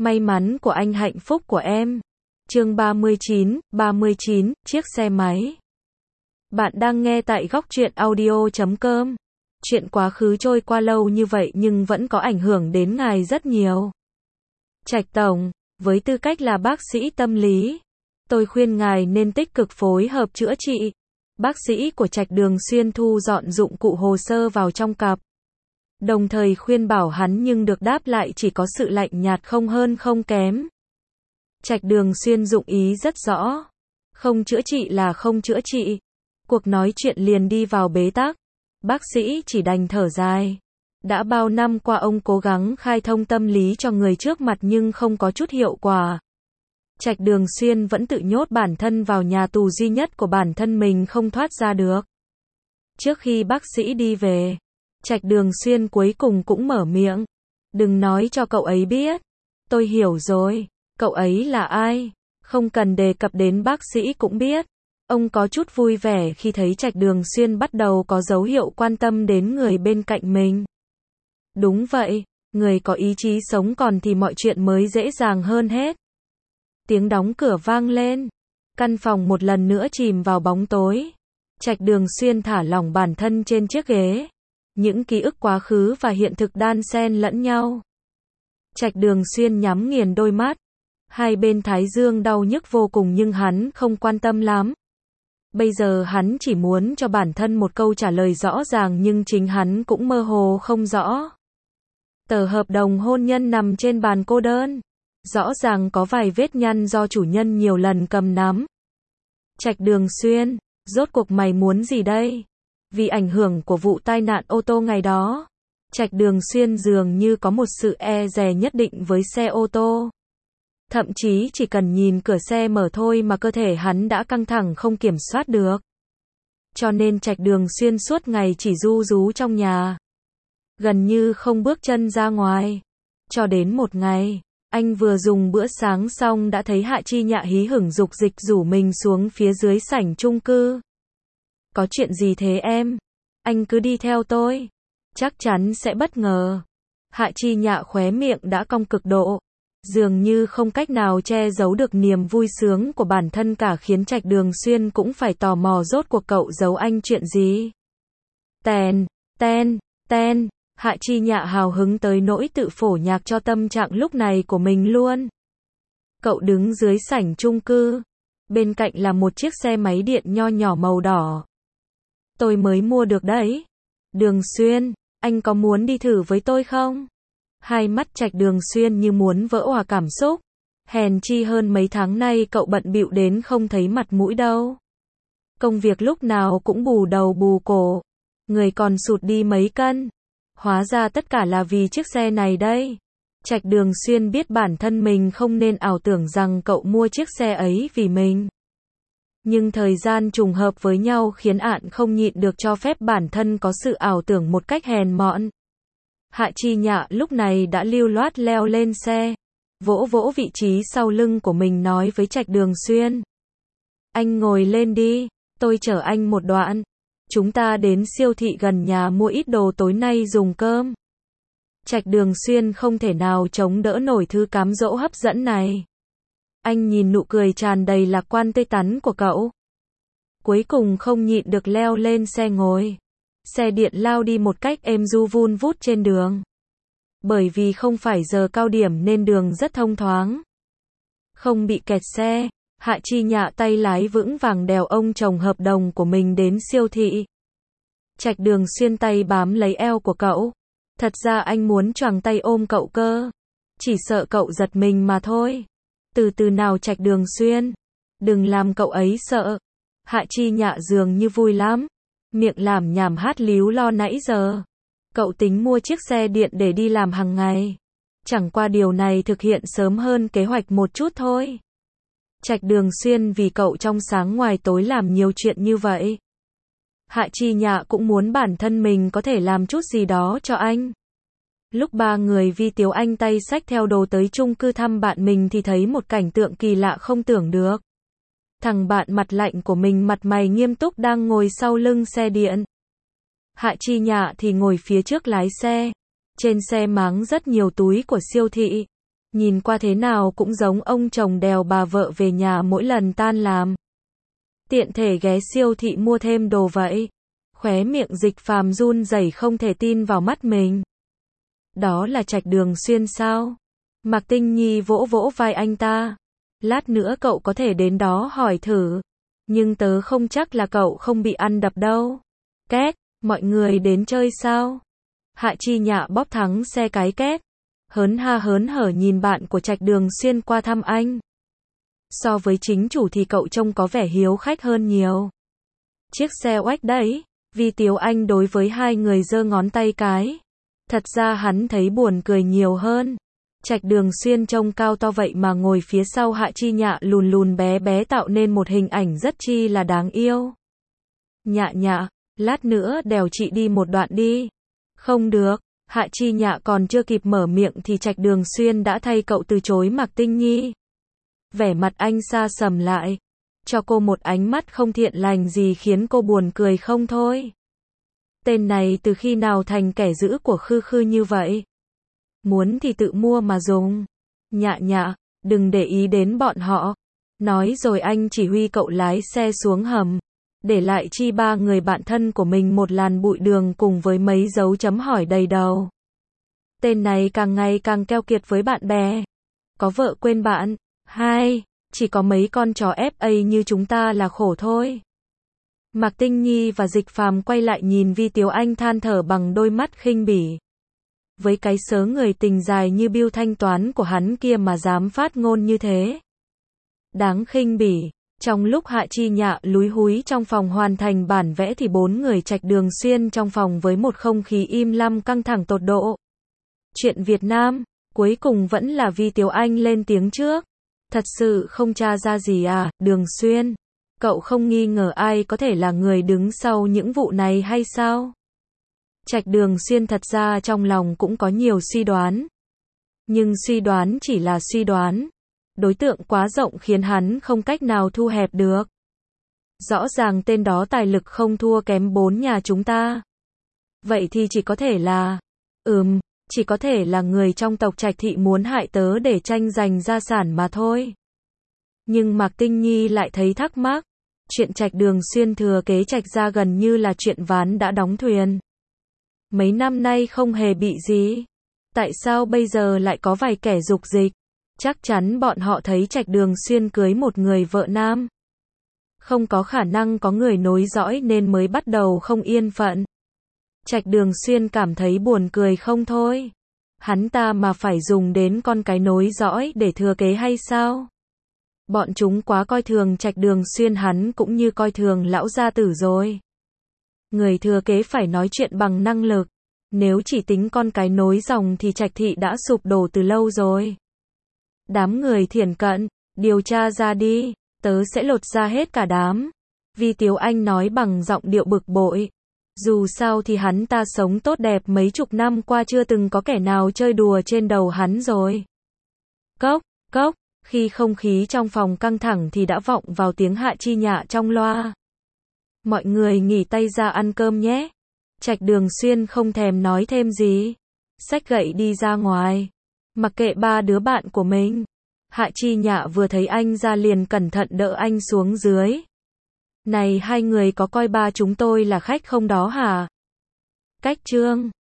May mắn của anh hạnh phúc của em. Chương 39, chiếc xe máy. Bạn đang nghe tại góc truyện audio.com. Chuyện quá khứ trôi qua lâu như vậy nhưng vẫn có ảnh hưởng đến ngài rất nhiều. Trạch Tổng, với tư cách là bác sĩ tâm lý, tôi khuyên ngài nên tích cực phối hợp chữa trị. Bác sĩ của Trạch Đường Xuyên thu dọn dụng cụ hồ sơ vào trong cặp. Đồng thời khuyên bảo hắn nhưng được đáp lại chỉ có sự lạnh nhạt không hơn không kém. Trạch Đường Xuyên dụng ý rất rõ. Không chữa trị là không chữa trị. Cuộc nói chuyện liền đi vào bế tắc. Bác sĩ chỉ đành thở dài. Đã bao năm qua ông cố gắng khai thông tâm lý cho người trước mặt nhưng không có chút hiệu quả. Trạch Đường Xuyên vẫn tự nhốt bản thân vào nhà tù duy nhất của bản thân mình không thoát ra được. Trước khi bác sĩ đi về, Trạch Đường Xuyên cuối cùng cũng mở miệng. Đừng nói cho cậu ấy biết. Tôi hiểu rồi. Cậu ấy là ai? Không cần đề cập đến bác sĩ cũng biết. Ông có chút vui vẻ khi thấy Trạch Đường Xuyên bắt đầu có dấu hiệu quan tâm đến người bên cạnh mình. Đúng vậy, người có ý chí sống còn thì mọi chuyện mới dễ dàng hơn hết. Tiếng đóng cửa vang lên. Căn phòng một lần nữa chìm vào bóng tối. Trạch Đường Xuyên thả lỏng bản thân trên chiếc ghế. Những ký ức quá khứ và hiện thực đan xen lẫn nhau. Trạch Đường Xuyên nhắm nghiền đôi mắt. Hai bên thái dương đau nhức vô cùng nhưng hắn không quan tâm lắm. Bây giờ hắn chỉ muốn cho bản thân một câu trả lời rõ ràng nhưng chính hắn cũng mơ hồ không rõ. Tờ hợp đồng hôn nhân nằm trên bàn cô đơn. Rõ ràng có vài vết nhăn do chủ nhân nhiều lần cầm nắm. Trạch Đường Xuyên, rốt cuộc mày muốn gì đây? Vì ảnh hưởng của vụ tai nạn ô tô ngày đó, Trạch Đường Xuyên dường như có một sự e dè nhất định với xe ô tô. Thậm chí chỉ cần nhìn cửa xe mở thôi mà cơ thể hắn đã căng thẳng không kiểm soát được. Cho nên Trạch Đường Xuyên suốt ngày chỉ ru rú trong nhà. Gần như không bước chân ra ngoài. Cho đến một ngày, anh vừa dùng bữa sáng xong đã thấy Hạ Chi Nhạ hí hửng dục dịch rủ mình xuống phía dưới sảnh chung cư. Có chuyện gì thế em? Anh cứ đi theo tôi. Chắc chắn sẽ bất ngờ. Hạ Chi Nhạ khóe miệng đã cong cực độ. Dường như không cách nào che giấu được niềm vui sướng của bản thân cả khiến Trạch Đường Xuyên cũng phải tò mò rốt cuộc cậu giấu anh chuyện gì. Ten. Hạ Chi Nhạ hào hứng tới nỗi tự phổ nhạc cho tâm trạng lúc này của mình luôn. Cậu đứng dưới sảnh chung cư. Bên cạnh là một chiếc xe máy điện nho nhỏ màu đỏ. Tôi mới mua được đấy. Đường Xuyên, anh có muốn đi thử với tôi không? Hai mắt Trạch Đường Xuyên như muốn vỡ òa cảm xúc. Hèn chi hơn mấy tháng nay cậu bận bịu đến không thấy mặt mũi đâu. Công việc lúc nào cũng bù đầu bù cổ. Người còn sụt đi mấy cân. Hóa ra tất cả là vì chiếc xe này đây. Trạch Đường Xuyên biết bản thân mình không nên ảo tưởng rằng cậu mua chiếc xe ấy vì mình. Nhưng thời gian trùng hợp với nhau khiến ạn không nhịn được cho phép bản thân có sự ảo tưởng một cách hèn mọn. Hạ Chi Nhạ lúc này đã lưu loát leo lên xe. Vỗ vỗ vị trí sau lưng của mình nói với Trạch Đường Xuyên. Anh ngồi lên đi, tôi chở anh một đoạn. Chúng ta đến siêu thị gần nhà mua ít đồ tối nay dùng cơm. Trạch Đường Xuyên không thể nào chống đỡ nổi thứ cám dỗ hấp dẫn này. Anh nhìn nụ cười tràn đầy lạc quan tươi tắn của cậu. Cuối cùng không nhịn được leo lên xe ngồi. Xe điện lao đi một cách êm du vun vút trên đường. Bởi vì không phải giờ cao điểm nên đường rất thông thoáng. Không bị kẹt xe, Hạ Chi Nhạ tay lái vững vàng đèo ông chồng hợp đồng của mình đến siêu thị. Trạch Đường Xuyên tay bám lấy eo của cậu. Thật ra anh muốn choàng tay ôm cậu cơ. Chỉ sợ cậu giật mình mà thôi. Từ từ nào Trạch Đường Xuyên. Đừng làm cậu ấy sợ. Hạ Chi Nhạ dường như vui lắm. Miệng làm nhảm hát líu lo nãy giờ. Cậu tính mua chiếc xe điện để đi làm hàng ngày. Chẳng qua điều này thực hiện sớm hơn kế hoạch một chút thôi. Trạch Đường Xuyên vì cậu trong sáng ngoài tối làm nhiều chuyện như vậy. Hạ Chi Nhạ cũng muốn bản thân mình có thể làm chút gì đó cho anh. Lúc ba người Vi Tiếu Anh tay xách theo đồ tới chung cư thăm bạn mình thì thấy một cảnh tượng kỳ lạ không tưởng được. Thằng bạn mặt lạnh của mình mặt mày nghiêm túc đang ngồi sau lưng xe điện. Hạ Chi Nhạ thì ngồi phía trước lái xe. Trên xe máng rất nhiều túi của siêu thị. Nhìn qua thế nào cũng giống ông chồng đèo bà vợ về nhà mỗi lần tan làm. Tiện thể ghé siêu thị mua thêm đồ vậy. Khóe miệng Dịch Phàm run rẩy không thể tin vào mắt mình. Đó là Trạch Đường Xuyên sao? Mạc Tinh Nhi vỗ vỗ vai anh ta. Lát nữa cậu có thể đến đó hỏi thử. Nhưng tớ không chắc là cậu không bị ăn đập đâu. Két, mọi người đến chơi sao? Hạ Chi Nhạ bóp thắng xe cái két. Hớn hở nhìn bạn của Trạch Đường Xuyên qua thăm anh. So với chính chủ thì cậu trông có vẻ hiếu khách hơn nhiều. Chiếc xe oách đấy. Vi Tiếu Anh đối với hai người giơ ngón tay cái. Thật ra hắn thấy buồn cười nhiều hơn. Trạch Đường Xuyên trông cao to vậy mà ngồi phía sau Hạ Chi Nhạ lùn lùn bé bé tạo nên một hình ảnh rất chi là đáng yêu. Nhạ, lát nữa đèo chị đi một đoạn đi. Không được, Hạ Chi Nhạ còn chưa kịp mở miệng thì Trạch Đường Xuyên đã thay cậu từ chối Mạc Tinh Nhi. Vẻ mặt anh sa sầm lại, cho cô một ánh mắt không thiện lành gì khiến cô buồn cười không thôi. Tên này từ khi nào thành kẻ giữ của Khư Khư như vậy? Muốn thì tự mua mà dùng. Nhạ, đừng để ý đến bọn họ. Nói rồi anh chỉ huy cậu lái xe xuống hầm, để lại chi ba người bạn thân của mình một làn bụi đường cùng với mấy dấu chấm hỏi đầy đầu. Tên này càng ngày càng keo kiệt với bạn bè. Có vợ quên bạn. Hai, chỉ có mấy con chó FA như chúng ta là khổ thôi. Mạc Tinh Nhi và Dịch Phàm quay lại nhìn Vi Tiếu Anh than thở bằng đôi mắt khinh bỉ. Với cái sớ người tình dài như bưu thanh toán của hắn kia mà dám phát ngôn như thế. Đáng khinh bỉ. Trong lúc Hạ Chi Nhạ lúi húi trong phòng hoàn thành bản vẽ thì bốn người Trạch Đường Xuyên trong phòng với một không khí im lặng căng thẳng tột độ. Chuyện Việt Nam, cuối cùng vẫn là Vi Tiếu Anh lên tiếng trước. Thật sự không tra ra gì à, Đường Xuyên? Cậu không nghi ngờ ai có thể là người đứng sau những vụ này hay sao? Trạch Đường Xuyên thật ra trong lòng cũng có nhiều suy đoán. Nhưng suy đoán chỉ là suy đoán. Đối tượng quá rộng khiến hắn không cách nào thu hẹp được. Rõ ràng tên đó tài lực không thua kém bốn nhà chúng ta. Vậy thì chỉ có thể là... chỉ có thể là người trong tộc Trạch thị muốn hại tớ để tranh giành gia sản mà thôi. Nhưng Mạc Tinh Nhi lại thấy thắc mắc. Chuyện Trạch Đường Xuyên thừa kế Trạch gia gần như là chuyện ván đã đóng thuyền. Mấy năm nay không hề bị gì. Tại sao bây giờ lại có vài kẻ dục dịch? Chắc chắn bọn họ thấy Trạch Đường Xuyên cưới một người vợ nam. Không có khả năng có người nối dõi nên mới bắt đầu không yên phận. Trạch Đường Xuyên cảm thấy buồn cười không thôi. Hắn ta mà phải dùng đến con cái nối dõi để thừa kế hay sao? Bọn chúng quá coi thường Trạch Đường Xuyên, hắn cũng như coi thường lão gia tử rồi. Người thừa kế phải nói chuyện bằng năng lực. Nếu chỉ tính con cái nối dòng thì Trạch thị đã sụp đổ từ lâu rồi. Đám người thiển cận, điều tra ra đi, tớ sẽ lột ra hết cả đám. Vi Tiếu Anh nói bằng giọng điệu bực bội. Dù sao thì hắn ta sống tốt đẹp mấy chục năm qua chưa từng có kẻ nào chơi đùa trên đầu hắn rồi. Cốc, khi không khí trong phòng căng thẳng thì đã vọng vào tiếng Hạ Chi Nhạ trong loa. Mọi người nghỉ tay ra ăn cơm nhé. Trạch Đường Xuyên không thèm nói thêm gì. Xách gậy đi ra ngoài. Mặc kệ ba đứa bạn của mình. Hạ Chi Nhạ vừa thấy anh ra liền cẩn thận đỡ anh xuống dưới. Này hai người có coi ba chúng tôi là khách không đó hả? Cách chương